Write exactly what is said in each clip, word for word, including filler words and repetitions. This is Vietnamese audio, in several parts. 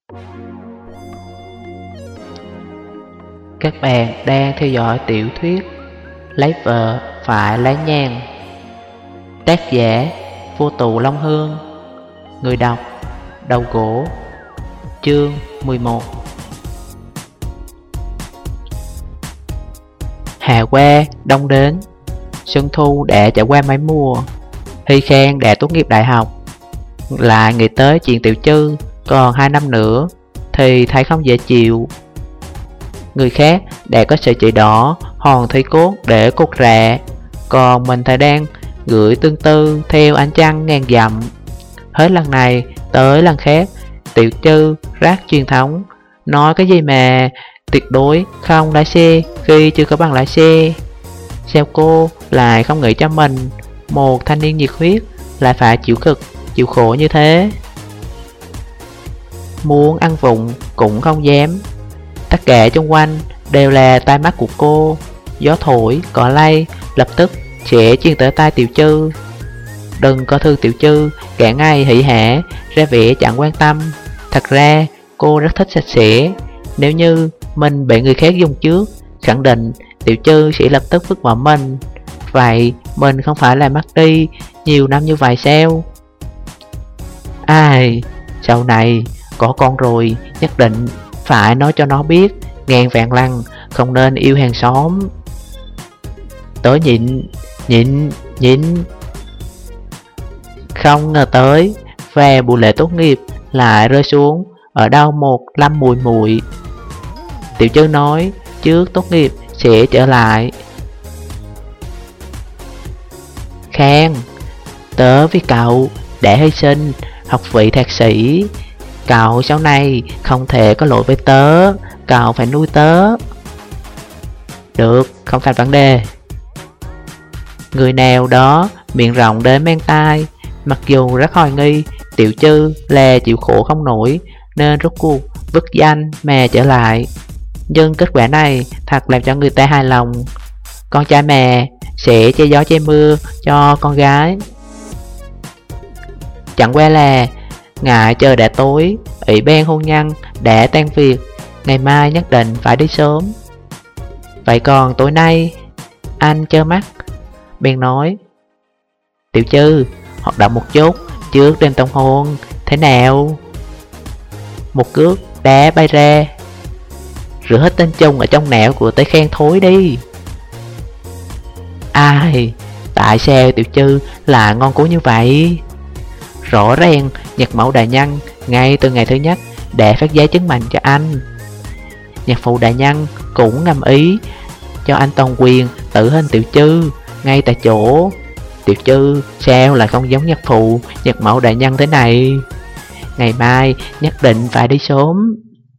Các bạn đang theo dõi tiểu thuyết Lấy vợ phải lấy nhang, tác giả Vô Tù Long Hương, người đọc Đầu Gỗ. Chương mười một. Hà qua đông đến, Xuân Thu đã trải qua mấy mùa, Hy Khang đã tốt nghiệp đại học. Lại nghĩ tới chuyện Tiểu Trư còn hai năm nữa thì thấy không dễ chịu. Người khác đã có sợi chỉ đỏ hòn thủy cốt để cột rạ, còn mình thì đang gửi tương tư theo ánh trăng ngàn dặm. Hết lần này tới lần khác, Tiểu Trư rác truyền thống, nói cái gì mà tuyệt đối không lái xe khi chưa có bằng lái xe. Sao cô lại không nghĩ cho mình, một thanh niên nhiệt huyết, lại phải chịu cực, chịu khổ như thế? Muốn ăn vụng cũng không dám. Tất cả xung quanh đều là tai mắt của cô. Gió thổi, cỏ lay, lập tức sẽ truyền tới tai Tiểu Trư. Đừng có thương Tiểu Trư cả ngày hỉ hả, ra vẻ chẳng quan tâm. Thật ra cô rất thích sạch sẽ. Nếu như mình bị người khác dùng trước, khẳng định Tiểu Trư sẽ lập tức vứt bỏ mình. Vậy mình không phải là mất đi nhiều năm như vậy sao? Ai, sau này có con rồi, nhất định phải nói cho nó biết ngàn vạn lần không nên yêu hàng xóm. Tới nhịn, nhịn, nhịn. Không ngờ tới, và buổi lễ tốt nghiệp lại rơi xuống ở đâu một lâm mùi mùi. Tiểu Trư nói trước tốt nghiệp sẽ trở lại. Khang, tớ với cậu đã hy sinh học vị thạc sĩ. Cậu sau này không thể có lỗi với tớ, cậu phải nuôi tớ. Được, không thành vấn đề. Người nào đó miệng rộng đến mang tai, mặc dù rất hoài nghi Tiểu Trư là chịu khổ không nổi nên rốt cuộc vứt danh mà trở lại. Nhưng kết quả này thật làm cho người ta hài lòng. Con trai mẹ sẽ che gió che mưa cho con gái. Chẳng qua là ngại trời đã tối, ủy ban hôn nhân đã tan việc, ngày mai nhất định phải đi sớm. Vậy còn tối nay? Anh trơ mắt bèn nói, Tiểu Trư, hoạt động một chút trước đêm tông hôn, thế nào? Một cước đá bay ra. Rửa hết tên chung ở trong não của Tế Khang thối đi. Ai, tại sao Tiểu Trư là ngon cố như vậy? Rõ ràng nhạc mẫu đại nhân ngay từ ngày thứ nhất đã phát giấy chứng minh cho anh. Nhạc phụ đại nhân cũng ngầm ý cho anh toàn quyền tự hình Tiểu Trư ngay tại chỗ. Tiểu Trư sao lại không giống nhạc phụ nhạc mẫu đại nhân thế này? Ngày mai nhất định phải đi sớm.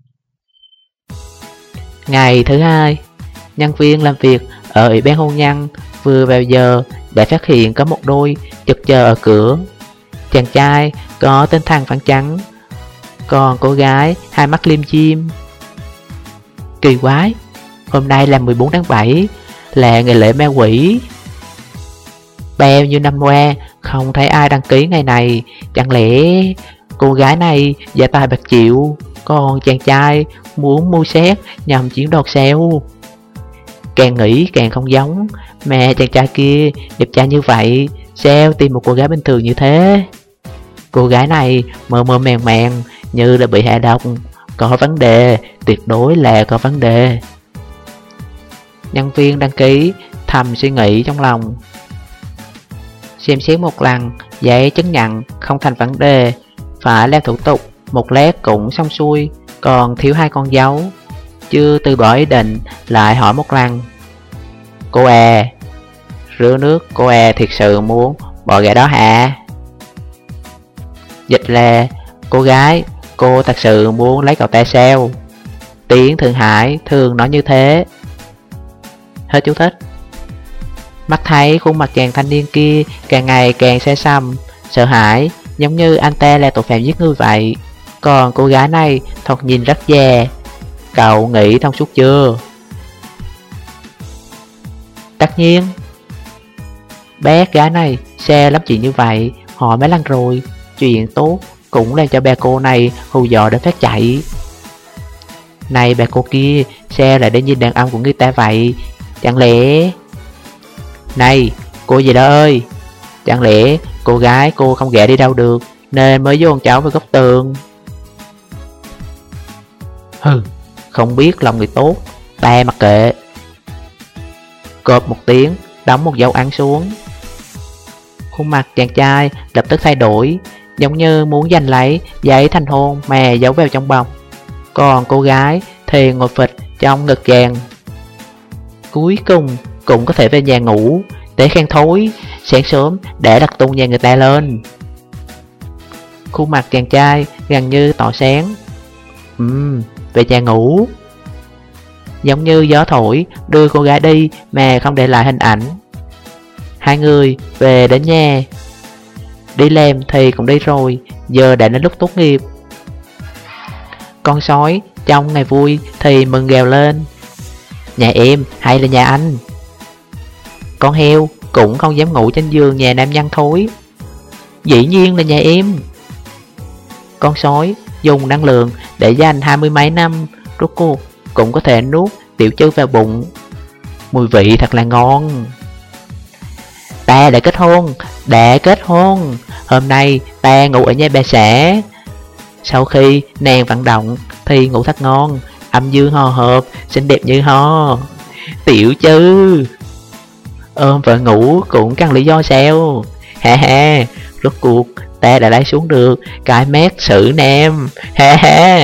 Ngày thứ hai, nhân viên làm việc ở ủy ban hôn nhân vừa vào giờ đã phát hiện có một đôi chực chờ ở cửa. Chàng trai có tên thằng phản trắng, còn cô gái hai mắt liêm diêm. Kỳ quái, hôm nay là mười bốn tháng bảy, là ngày lễ ma quỷ. Bao nhiêu năm qua không thấy ai đăng ký ngày này. Chẳng lẽ cô gái này giả tài bạc triệu, còn chàng trai muốn mưu xét nhằm chiếm đoạt sao? Càng nghĩ càng không giống. Mà chàng trai kia đẹp trai như vậy, sao tìm một cô gái bình thường như thế? Cô gái này mơ mơ màng màng như là bị hạ độc. Có vấn đề, tuyệt đối là có vấn đề. Nhân viên đăng ký thầm suy nghĩ trong lòng. Xem xét một lần, giấy chứng nhận không thành vấn đề, phải làm thủ tục một lát cũng xong xuôi, còn thiếu hai con dấu. Chưa từ bỏ ý định, lại hỏi một lần. Cô à, rửa nước cô à thiệt sự muốn bỏ gã đó hả? Dịch là, cô gái, cô thật sự muốn lấy cậu ta sao? Tiếng Thượng Hải thường nói như thế. Hết chú thích. Mắt thấy khuôn mặt chàng thanh niên kia càng ngày càng xe xăm, sợ hãi, giống như anh ta là tội phạm giết người vậy. Còn cô gái này thoạt nhìn rất già. Cậu nghĩ thông suốt chưa? Tất nhiên. Bé gái này xe lắm chuyện như vậy, hỏi mấy lần rồi. Chuyện tốt cũng làm cho bà cô này hù dọa đến phát chạy. Này bà cô kia, sao lại đến nhìn đàn ông của người ta vậy? Chẳng lẽ... Này, cô gì đó ơi, chẳng lẽ cô gái cô không ghẻ đi đâu được nên mới vô con cháu vào góc tường? Hừ, không biết lòng người tốt, ta mặc kệ. Cộp một tiếng, đóng một dấu ăn xuống. Khuôn mặt chàng trai lập tức thay đổi, giống như muốn giành lấy giấy thành hôn mà giấu vào trong bọc. Còn cô gái thì ngồi phịch trong ngực chàng. Cuối cùng cũng có thể về nhà ngủ. Để khen thối, sáng sớm để đặt tung nhà người ta lên. Khuôn mặt chàng trai gần như tỏ sáng. Ừm, về nhà ngủ. Giống như gió thổi đưa cô gái đi mà không để lại hình ảnh. Hai người về đến nhà. Đi làm thì cũng đi rồi, giờ đã đến lúc tốt nghiệp. Con sói trong ngày vui thì mừng gào lên. Nhà em hay là nhà anh? Con heo cũng không dám ngủ trên giường nhà nam nhân thối. Dĩ nhiên là nhà em. Con sói dùng năng lượng để dành hai mươi mấy năm, rốt cuộc cũng có thể nuốt tiểu trư vào bụng. Mùi vị thật là ngon. Ta đã kết hôn, đã kết hôn. Hôm nay ta ngủ ở nhà bà xã. Sau khi nàng vận động thì ngủ thật ngon, âm dương hòa hợp, xinh đẹp như ho. Tiểu trư ôm vợ ngủ cũng cần lý do sao? Ha ha, rốt cuộc ta đã lấy xuống được cái mét xử nam. Ha ha.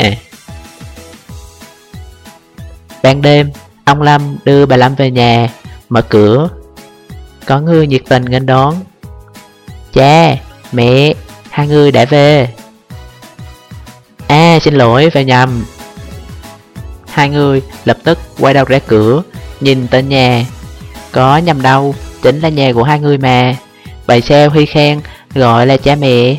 Ban đêm, ông Lâm đưa bà Lâm về nhà. Mở cửa, có người nhiệt tình nghênh đón. Cha, mẹ, hai người đã về. À, xin lỗi, vào nhầm. Hai người lập tức quay đầu ra cửa, nhìn tên nhà. Có nhầm đâu, chính là nhà của hai người mà. Vậy sao Huy Khang gọi là cha mẹ?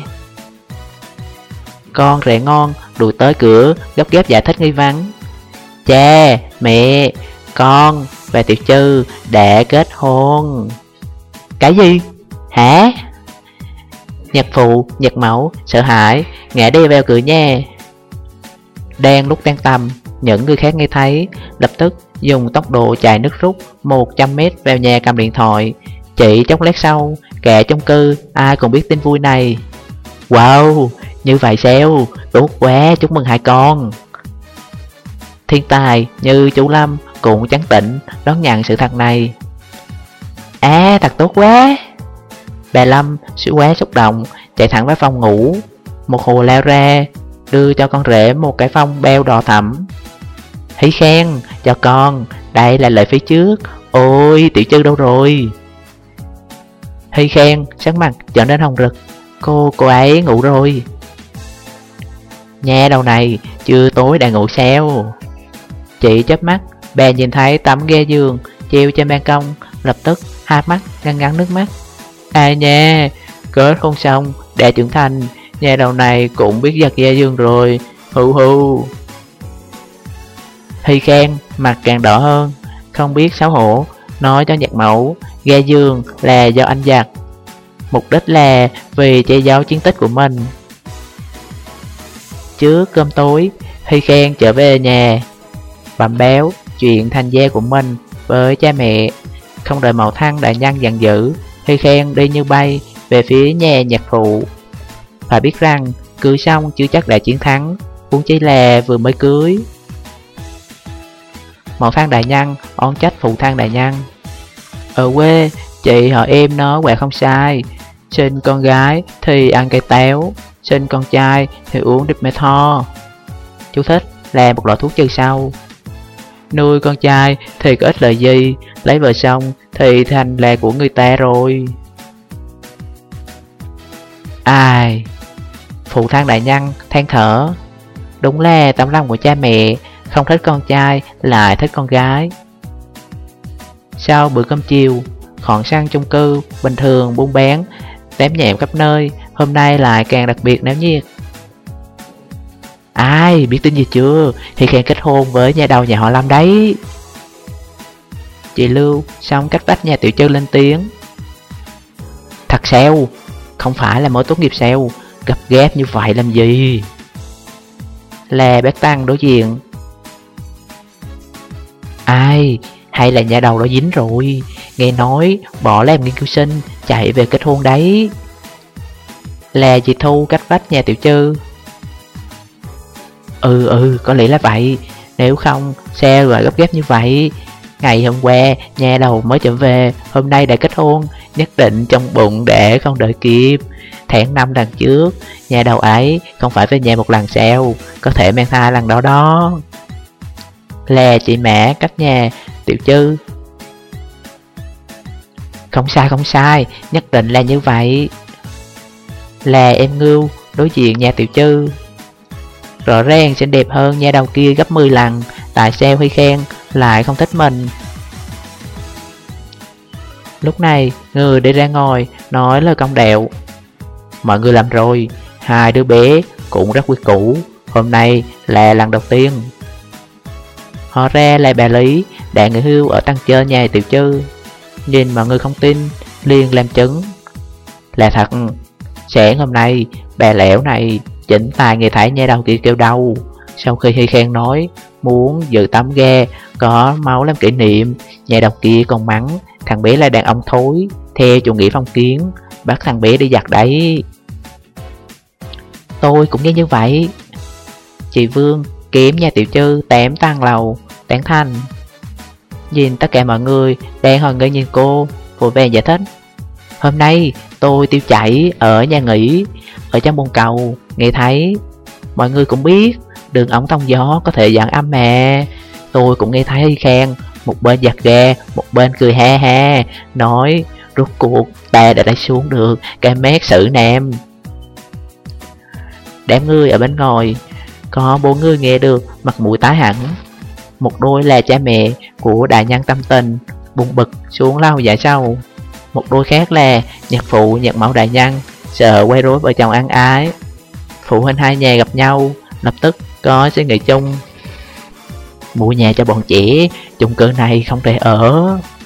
Con rể ngon đuổi tới cửa, gấp gáp giải thích nghi vấn. Cha, mẹ, con và Tiểu Trư đã kết hôn. Cái gì? Hả? Nhạc phụ, nhạc mẫu, sợ hãi, ngã đi vào cửa nhà. Đang lúc đang tầm, những người khác nghe thấy, lập tức dùng tốc độ chạy nước rút một trăm mét vào nhà cầm điện thoại. Chỉ chốc lát sau, cả chung cư ai cũng biết tin vui này. Wow, như vậy sao? Tốt quá, chúc mừng hai con. Thiên tài như chú Lâm cũng trấn tĩnh đón nhận sự thật này. À, thật tốt quá. Bà Lâm suýt quá xúc động, chạy thẳng vào phòng ngủ. Một hồ lao ra, đưa cho con rể một cái phong beo đỏ thẫm. Hí khen cho con, đây là lợi phí trước. Ôi, Tiểu Trư đâu rồi? Hy khen sắc mặt trở nên hồng rực. Cô, cô ấy ngủ rồi. Nhà đầu này, chưa tối đã ngủ sao? Chị chớp mắt, bà nhìn thấy tấm ghe giường treo trên ban công, lập tức hai mắt ngăn ngắn nước mắt. À nha, kết hôn xong, đã trưởng thành, nhà đầu này cũng biết giật ghe giường rồi. Hù hù. Hy khen mặt càng đỏ hơn, không biết xấu hổ, nói cho nhạc mẫu ghe giường là do anh giặt, mục đích là vì che giấu chiến tích của mình. Trước cơm tối, Hy khen trở về nhà, bẩm báo chuyện thành gia của mình với cha mẹ. Không đợi Mậu Thăng đại nhân giận dữ, Hy khen đi như bay về phía nhà nhạc phụ. Phải biết rằng cưới xong chưa chắc đã chiến thắng, huống chi là vừa mới cưới. Mậu Thăng đại nhân oán trách phụ Thăng đại nhân. Ở quê chị họ em nó quả không sai, sinh con gái thì ăn cây táo, sinh con trai thì uống đít mê tho. Chú thích là một loại thuốc trừ sâu. Nuôi con trai thì có ích lợi gì, lấy vợ xong thì thành là của người ta rồi. Ai? Phụ Thăng đại nhân than thở. Đúng là tấm lòng của cha mẹ, không thích con trai lại thích con gái. Sau bữa cơm chiều, khoảng sân chung cư bình thường buôn bán đám nhẹm khắp nơi, hôm nay lại càng đặc biệt náo nhiệt. Ai biết tin gì chưa? Thì khen kết hôn với nhà đầu nhà họ Lâm đấy. Chị Lưu xong cách vách nhà Tiểu Trư lên tiếng. Thật sao? Không phải là mới tốt nghiệp sao? Gấp gáp như vậy làm gì? Là bác Tăng đối diện. Ai? Hay là nhà đầu đó dính rồi? Nghe nói bỏ làm nghiên cứu sinh, chạy về kết hôn đấy. Là chị Thu cách vách nhà Tiểu Trư. Ừ ừ, có lẽ là vậy. Nếu không, sao lại gấp gáp như vậy? Ngày hôm qua, nhà đầu mới trở về, hôm nay đã kết hôn, nhất định trong bụng để không đợi kịp. Tháng năm lần trước, nhà đầu ấy không phải về nhà một lần sao, có thể mang thai lần đó đó. Là chị mẹ cách nhà Tiểu Trư. Không sai không sai, nhất định là như vậy. Là em Ngưu đối diện nhà Tiểu Trư. Rõ ràng xinh đẹp hơn nhà đầu kia gấp mười lần, tại sao Huy khen lại không thích mình? Lúc này, người đi ra ngồi nói lời công đạo. Mọi người làm rồi, hai đứa bé cũng rất quý củ, hôm nay là lần đầu tiên. Họ ra là bà Lý đã nghỉ hưu ở tầng trên nhà Tiểu Trư. Nhìn mọi người không tin, liền làm chứng. Là thật, sáng hôm nay bà lẻo này chỉnh tài nghe thấy nhà đầu kia kêu đau. Sau khi Hy khen nói muốn dự tắm ga có máu làm kỷ niệm, nhà đầu kia còn mắng thằng bé là đàn ông thối, theo chủ nghĩa phong kiến, bắt thằng bé đi giặt đấy. Tôi cũng nghe như vậy. Chị Vương kiếm nhà Tiểu Trư tám tầng lầu tán thành. Nhìn tất cả mọi người đang hồi ngây nhìn cô, vội vàng giải thích. Hôm nay tôi tiêu chảy ở nhà nghỉ, ở trong bồn cầu, nghe thấy. Mọi người cũng biết đường ống thông gió có thể giảm âm mà. Tôi cũng nghe thấy khen, một bên giặt ga, một bên cười ha ha, nói rốt cuộc ta đã đẩy xuống được cái mét xử nam. Đám người ở bên ngoài, có bốn người nghe được mặt mũi tái hẳn. Một đôi là cha mẹ của đại nhân tâm tình, buồn bực xuống lau dạ sâu. Một đôi khác là nhạc phụ nhạc mẫu đại nhân, sợ quay rối vợ chồng ăn ái. Phụ huynh hai nhà gặp nhau, lập tức có suy nghĩ chung. Mua nhà cho bọn trẻ, chung cư này không thể ở.